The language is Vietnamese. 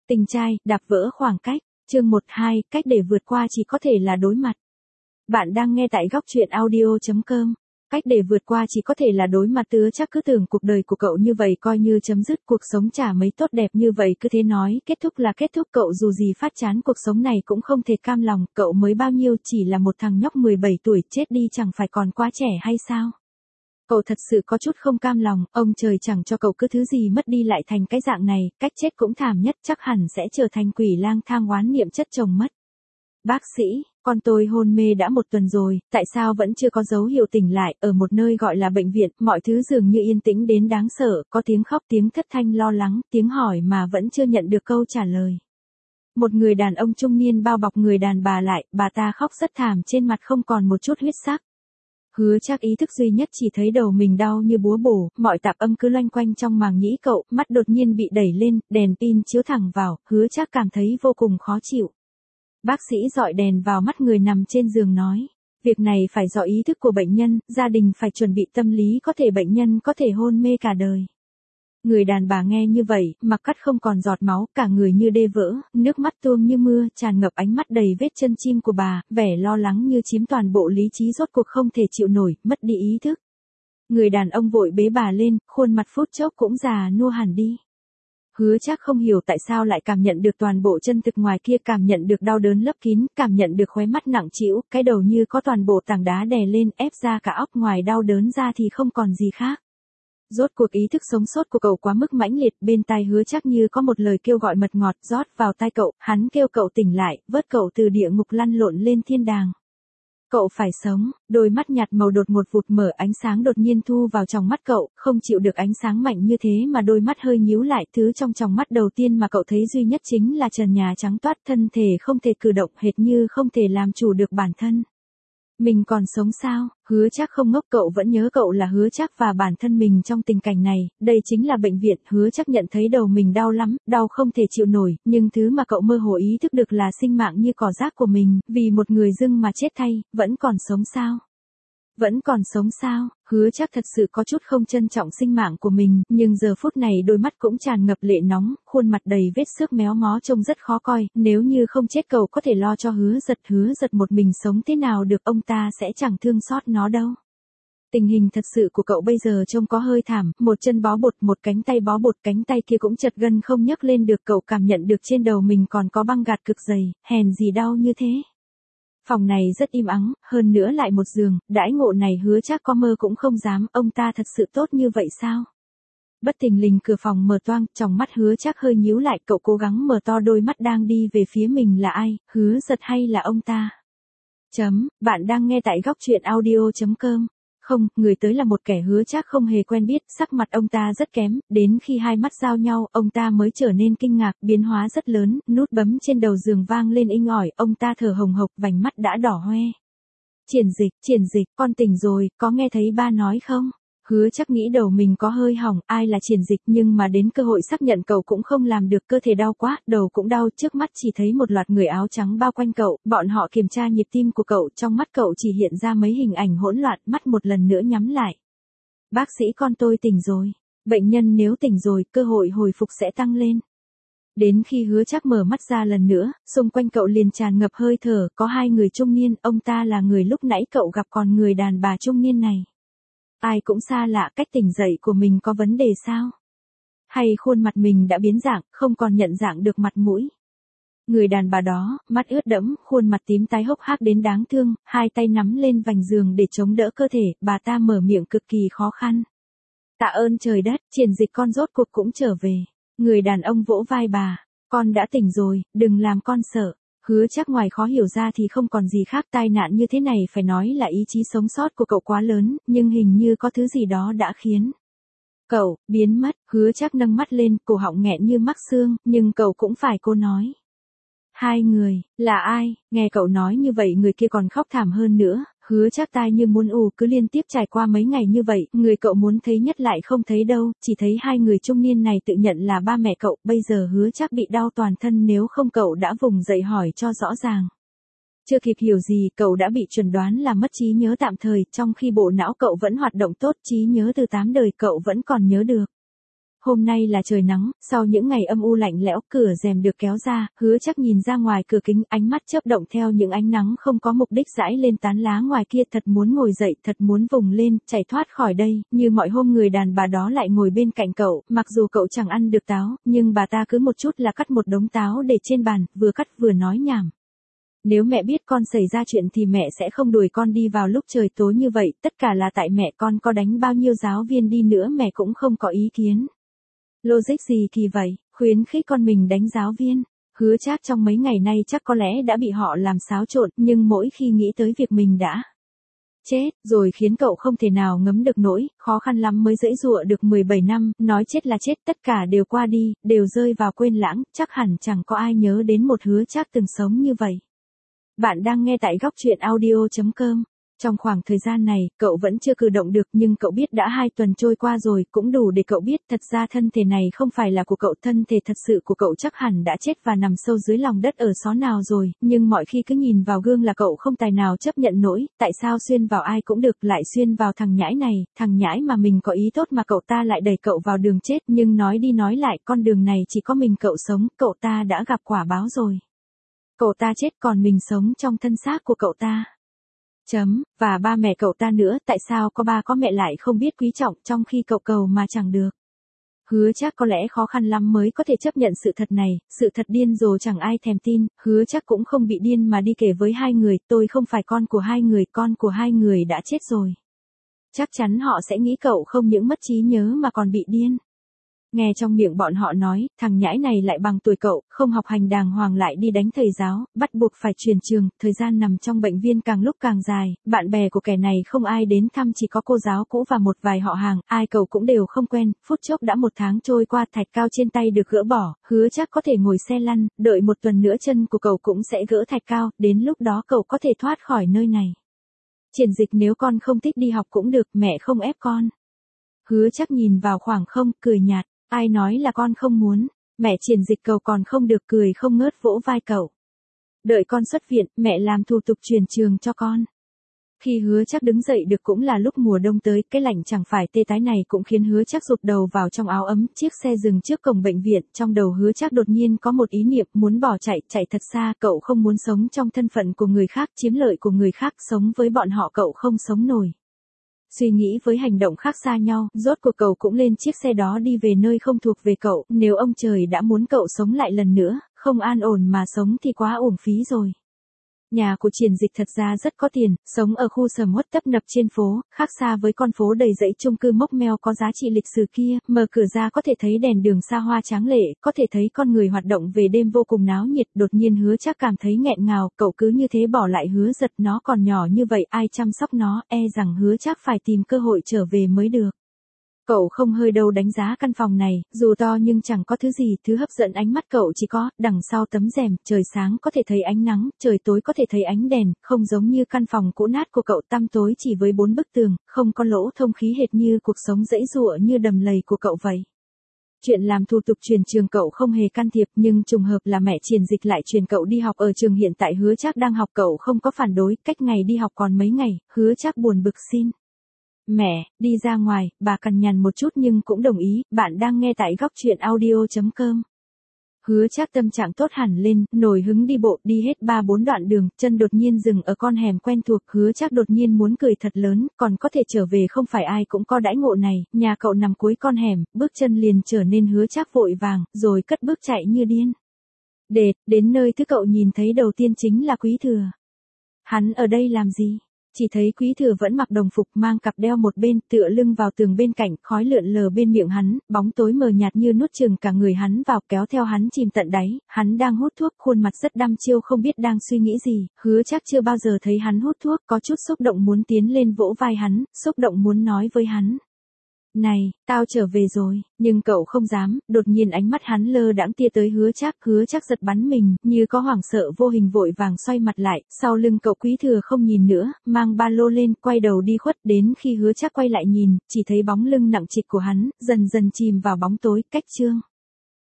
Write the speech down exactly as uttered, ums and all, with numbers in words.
Tình trai, đạp vỡ khoảng cách. Chương một hai, cách để vượt qua chỉ có thể là đối mặt. Bạn đang nghe tại góc truyện audio chấm com. Cách để vượt qua chỉ có thể là đối mặt. Tứa chắc cứ tưởng cuộc đời của cậu như vậy coi như chấm dứt, cuộc sống chả mấy tốt đẹp như vậy cứ thế nói kết thúc là kết thúc. Cậu dù gì phát chán cuộc sống này cũng không thể cam lòng, cậu mới bao nhiêu, chỉ là một thằng nhóc mười bảy tuổi, chết đi chẳng phải còn quá trẻ hay sao? Cậu thật sự có chút không cam lòng, ông trời chẳng cho cậu cứ thứ gì mất đi lại thành cái dạng này, cách chết cũng thảm nhất, chắc hẳn sẽ trở thành quỷ lang thang oán niệm chất chồng mất. Bác sĩ, con tôi hôn mê đã một tuần rồi, tại sao vẫn chưa có dấu hiệu tỉnh lại? Ở một nơi gọi là bệnh viện, mọi thứ dường như yên tĩnh đến đáng sợ, có tiếng khóc, tiếng thất thanh lo lắng, tiếng hỏi mà vẫn chưa nhận được câu trả lời. Một người đàn ông trung niên bao bọc người đàn bà lại, bà ta khóc rất thảm, trên mặt không còn một chút huyết sắc. Hứa Trác ý thức duy nhất chỉ thấy đầu mình đau như búa bổ, mọi tạp âm cứ loanh quanh trong màng nhĩ cậu, mắt đột nhiên bị đẩy lên, đèn pin chiếu thẳng vào, Hứa Trác cảm thấy vô cùng khó chịu. Bác sĩ dọi đèn vào mắt người nằm trên giường nói, việc này phải do ý thức của bệnh nhân, gia đình phải chuẩn bị tâm lý, có thể bệnh nhân có thể hôn mê cả đời. Người đàn bà nghe như vậy, mặt cắt không còn giọt máu, cả người như đê vỡ, nước mắt tuôn như mưa, tràn ngập ánh mắt đầy vết chân chim của bà, vẻ lo lắng như chiếm toàn bộ lý trí, rốt cuộc không thể chịu nổi, mất đi ý thức. Người đàn ông vội bế bà lên, khuôn mặt phút chốc cũng già nua hẳn đi. Hứa Trác không hiểu tại sao lại cảm nhận được toàn bộ chân thực ngoài kia, cảm nhận được đau đớn lấp kín, cảm nhận được khóe mắt nặng trĩu, cái đầu như có toàn bộ tảng đá đè lên, ép ra cả óc, ngoài đau đớn ra thì không còn gì khác. Rốt cuộc ý thức sống sót của cậu quá mức mãnh liệt, bên tai Hứa Trác như có một lời kêu gọi mật ngọt rót vào tai cậu, hắn kêu cậu tỉnh lại, vớt cậu từ địa ngục lăn lộn lên thiên đàng. Cậu phải sống. Đôi mắt nhạt màu đột một vụt mở, ánh sáng đột nhiên thu vào trong mắt cậu, không chịu được ánh sáng mạnh như thế mà đôi mắt hơi nhíu lại, thứ trong tròng mắt đầu tiên mà cậu thấy duy nhất chính là trần nhà trắng toát, thân thể không thể cử động, hệt như không thể làm chủ được bản thân. Mình còn sống sao? Hứa Trác không ngốc, cậu vẫn nhớ cậu là Hứa Trác và bản thân mình trong tình cảnh này, đây chính là bệnh viện. Hứa Trác nhận thấy đầu mình đau lắm, đau không thể chịu nổi, nhưng thứ mà cậu mơ hồ ý thức được là sinh mạng như cỏ rác của mình, vì một người dưng mà chết thay, vẫn còn sống sao? Vẫn còn sống sao? Hứa Trác thật sự có chút không trân trọng sinh mạng của mình, nhưng giờ phút này đôi mắt cũng tràn ngập lệ nóng, khuôn mặt đầy vết xước méo mó trông rất khó coi, nếu như không chết cậu có thể lo cho Hứa Giật, Hứa Giật một mình sống thế nào được, ông ta sẽ chẳng thương xót nó đâu. Tình hình thật sự của cậu bây giờ trông có hơi thảm, một chân bó bột, một cánh tay bó bột, cánh tay kia cũng chật gân không nhấc lên được, cậu cảm nhận được trên đầu mình còn có băng gạc cực dày, hèn gì đau như thế. Phòng này rất im ắng, hơn nữa lại một giường, đãi ngộ này Hứa Trác có mơ cũng không dám, ông ta thật sự tốt như vậy sao? Bất thình lình cửa phòng mở toang, tròng mắt Hứa Trác hơi nhíu lại, cậu cố gắng mở to đôi mắt, đang đi về phía mình là ai, Hứa Giật hay là ông ta? Chấm, bạn đang nghe tại góc truyện audio chấm com. Không, người tới là một kẻ Hứa Trác không hề quen biết, sắc mặt ông ta rất kém, đến khi hai mắt giao nhau, ông ta mới trở nên kinh ngạc, biến hóa rất lớn, nút bấm trên đầu giường vang lên inh ỏi, ông ta thở hồng hộc, vành mắt đã đỏ hoe. Triển Dịch, Triển Dịch, con tỉnh rồi, có nghe thấy ba nói không? Hứa Trác nghĩ đầu mình có hơi hỏng, ai là Triển Dịch, nhưng mà đến cơ hội xác nhận cậu cũng không làm được, cơ thể đau quá, đầu cũng đau, trước mắt chỉ thấy một loạt người áo trắng bao quanh cậu, bọn họ kiểm tra nhịp tim của cậu, trong mắt cậu chỉ hiện ra mấy hình ảnh hỗn loạn, mắt một lần nữa nhắm lại. Bác sĩ, con tôi tỉnh rồi. Bệnh nhân nếu tỉnh rồi, cơ hội hồi phục sẽ tăng lên. Đến khi Hứa Trác mở mắt ra lần nữa, xung quanh cậu liền tràn ngập hơi thở, có hai người trung niên, ông ta là người lúc nãy cậu gặp, còn người đàn bà trung niên này. Ai cũng xa lạ, cách tỉnh dậy của mình có vấn đề sao? Hay khuôn mặt mình đã biến dạng, không còn nhận dạng được mặt mũi? Người đàn bà đó, mắt ướt đẫm, khuôn mặt tím tái hốc hác đến đáng thương, hai tay nắm lên vành giường để chống đỡ cơ thể, bà ta mở miệng cực kỳ khó khăn. Tạ ơn trời đất, Triển Dịch con rốt cuộc cũng trở về. Người đàn ông vỗ vai bà, con đã tỉnh rồi, đừng làm con sợ. Hứa Trác ngoài khó hiểu ra thì không còn gì khác, tai nạn như thế này phải nói là ý chí sống sót của cậu quá lớn, nhưng hình như có thứ gì đó đã khiến cậu biến mất. Hứa Trác nâng mắt lên, cổ họng nghẹn như mắc xương, nhưng cậu cũng phải cố nói. Hai người, là ai? Nghe cậu nói như vậy người kia còn khóc thảm hơn nữa, Hứa Trác tai như muốn ù, cứ liên tiếp trải qua mấy ngày như vậy, người cậu muốn thấy nhất lại không thấy đâu, chỉ thấy hai người trung niên này tự nhận là ba mẹ cậu, bây giờ Hứa Trác bị đau toàn thân, nếu không cậu đã vùng dậy hỏi cho rõ ràng. Chưa kịp hiểu gì, cậu đã bị chuẩn đoán là mất trí nhớ tạm thời, trong khi bộ não cậu vẫn hoạt động tốt, trí nhớ từ tám đời cậu vẫn còn nhớ được. Hôm nay là trời nắng, sau những ngày âm u lạnh lẽo, cửa rèm được kéo ra, Hứa Trác nhìn ra ngoài cửa kính, ánh mắt chớp động theo những ánh nắng không có mục đích rải lên tán lá ngoài kia, thật muốn ngồi dậy, thật muốn vùng lên, chạy thoát khỏi đây, như mọi hôm người đàn bà đó lại ngồi bên cạnh cậu, mặc dù cậu chẳng ăn được táo, nhưng bà ta cứ một chút là cắt một đống táo để trên bàn, vừa cắt vừa nói nhảm. Nếu mẹ biết con xảy ra chuyện thì mẹ sẽ không đuổi con đi vào lúc trời tối như vậy, tất cả là tại mẹ, con có đánh bao nhiêu giáo viên đi nữa mẹ cũng không có ý kiến. Logic gì kỳ vậy, khuyến khích con mình đánh giáo viên. Hứa Trác trong mấy ngày nay chắc có lẽ đã bị họ làm xáo trộn, nhưng mỗi khi nghĩ tới việc mình đã chết, rồi khiến cậu không thể nào ngấm được nỗi, khó khăn lắm mới giãy giụa được mười bảy năm, nói chết là chết, tất cả đều qua đi, đều rơi vào quên lãng, chắc hẳn chẳng có ai nhớ đến một Hứa Trác từng sống như vậy. Bạn đang nghe tại góc truyện audio chấm com. Trong khoảng thời gian này, cậu vẫn chưa cử động được nhưng cậu biết đã hai tuần trôi qua rồi, cũng đủ để cậu biết thật ra thân thể này không phải là của cậu, thân thể thật sự của cậu chắc hẳn đã chết và nằm sâu dưới lòng đất ở xó nào rồi, nhưng mọi khi cứ nhìn vào gương là cậu không tài nào chấp nhận nổi, tại sao xuyên vào ai cũng được lại xuyên vào thằng nhãi này, thằng nhãi mà mình có ý tốt mà cậu ta lại đẩy cậu vào đường chết, nhưng nói đi nói lại con đường này chỉ có mình cậu sống, cậu ta đã gặp quả báo rồi. Cậu ta chết còn mình sống trong thân xác của cậu ta. Chấm, và ba mẹ cậu ta nữa, tại sao có ba có mẹ lại không biết quý trọng trong khi cậu cầu mà chẳng được. Hứa Trác có lẽ khó khăn lắm mới có thể chấp nhận sự thật này, sự thật điên rồ chẳng ai thèm tin, Hứa Trác cũng không bị điên mà đi kể với hai người, tôi không phải con của hai người, con của hai người đã chết rồi. Chắc chắn họ sẽ nghĩ cậu không những mất trí nhớ mà còn bị điên. Nghe trong miệng bọn họ nói, thằng nhãi này lại bằng tuổi cậu, không học hành đàng hoàng lại đi đánh thầy giáo, bắt buộc phải chuyển trường, thời gian nằm trong bệnh viên càng lúc càng dài, bạn bè của kẻ này không ai đến thăm, chỉ có cô giáo cũ và một vài họ hàng, ai cậu cũng đều không quen, phút chốc đã một tháng trôi qua, thạch cao trên tay được gỡ bỏ, Hứa Trác có thể ngồi xe lăn, đợi một tuần nữa chân của cậu cũng sẽ gỡ thạch cao, đến lúc đó cậu có thể thoát khỏi nơi này. Triển Dịch, nếu con không thích đi học cũng được, mẹ không ép con. Hứa Trác nhìn vào khoảng không, cười nhạt. Ai nói là con không muốn, mẹ Triển Dịch cầu còn không được, cười không ngớt vỗ vai cậu. Đợi con xuất viện, mẹ làm thủ tục chuyển trường cho con. Khi Hứa Trác đứng dậy được cũng là lúc mùa đông tới, cái lạnh chẳng phải tê tái này cũng khiến Hứa Trác rụt đầu vào trong áo ấm, chiếc xe dừng trước cổng bệnh viện, trong đầu Hứa Trác đột nhiên có một ý niệm, muốn bỏ chạy, chạy thật xa, cậu không muốn sống trong thân phận của người khác, chiếm lợi của người khác, sống với bọn họ cậu không sống nổi. Suy nghĩ với hành động khác xa nhau, rốt cuộc cậu cũng lên chiếc xe đó đi về nơi không thuộc về cậu, nếu ông trời đã muốn cậu sống lại lần nữa, không an ổn mà sống thì quá uổng phí rồi. Nhà của Triển Dịch thật ra rất có tiền, sống ở khu sầm uất tấp nập trên phố, khác xa với con phố đầy dãy chung cư mốc meo có giá trị lịch sử kia, mở cửa ra có thể thấy đèn đường xa hoa tráng lệ, có thể thấy con người hoạt động về đêm vô cùng náo nhiệt, đột nhiên Hứa Trác cảm thấy nghẹn ngào, cậu cứ như thế bỏ lại Hứa Giật, nó còn nhỏ như vậy, ai chăm sóc nó, e rằng Hứa Trác phải tìm cơ hội trở về mới được. Cậu không hơi đâu đánh giá căn phòng này, dù to nhưng chẳng có thứ gì, thứ hấp dẫn ánh mắt cậu chỉ có, đằng sau tấm rèm, trời sáng có thể thấy ánh nắng, trời tối có thể thấy ánh đèn, không giống như căn phòng cũ nát của cậu tăm tối chỉ với bốn bức tường, không có lỗ thông khí hệt như cuộc sống giãy giụa như đầm lầy của cậu vậy. Chuyện làm thủ tục chuyển trường cậu không hề can thiệp, nhưng trùng hợp là mẹ Triển Dịch lại chuyển cậu đi học ở trường hiện tại Hứa Trác đang học, cậu không có phản đối, cách ngày đi học còn mấy ngày, Hứa Trác buồn bực xin. Mẹ, đi ra ngoài, bà cằn nhằn một chút nhưng cũng đồng ý, bạn đang nghe tại góc truyện audio chấm com. Hứa Trác tâm trạng tốt hẳn lên, nổi hứng đi bộ, đi hết ba bốn đoạn đường, chân đột nhiên dừng ở con hẻm quen thuộc, Hứa Trác đột nhiên muốn cười thật lớn, còn có thể trở về, không phải ai cũng có đãi ngộ này, nhà cậu nằm cuối con hẻm, bước chân liền trở nên Hứa Trác vội vàng, rồi cất bước chạy như điên. Đệt, đến nơi thứ cậu nhìn thấy đầu tiên chính là Quý Thừa. Hắn ở đây làm gì? Chỉ thấy Quý Thừa vẫn mặc đồng phục, mang cặp đeo một bên, tựa lưng vào tường bên cạnh, khói lượn lờ bên miệng hắn, bóng tối mờ nhạt như nuốt chửng cả người hắn vào, kéo theo hắn chìm tận đáy, hắn đang hút thuốc, khuôn mặt rất đăm chiêu, không biết đang suy nghĩ gì, Hứa Trác chưa bao giờ thấy hắn hút thuốc, có chút xúc động muốn tiến lên vỗ vai hắn, xúc động muốn nói với hắn. Này, tao trở về rồi, nhưng cậu không dám, đột nhiên ánh mắt hắn lơ đãng tia tới Hứa Trác, Hứa Trác giật bắn mình, như có hoảng sợ vô hình vội vàng xoay mặt lại, sau lưng cậu Quý Thừa không nhìn nữa, mang ba lô lên, quay đầu đi khuất, đến khi Hứa Trác quay lại nhìn, chỉ thấy bóng lưng nặng trịch của hắn, dần dần chìm vào bóng tối, cách chương.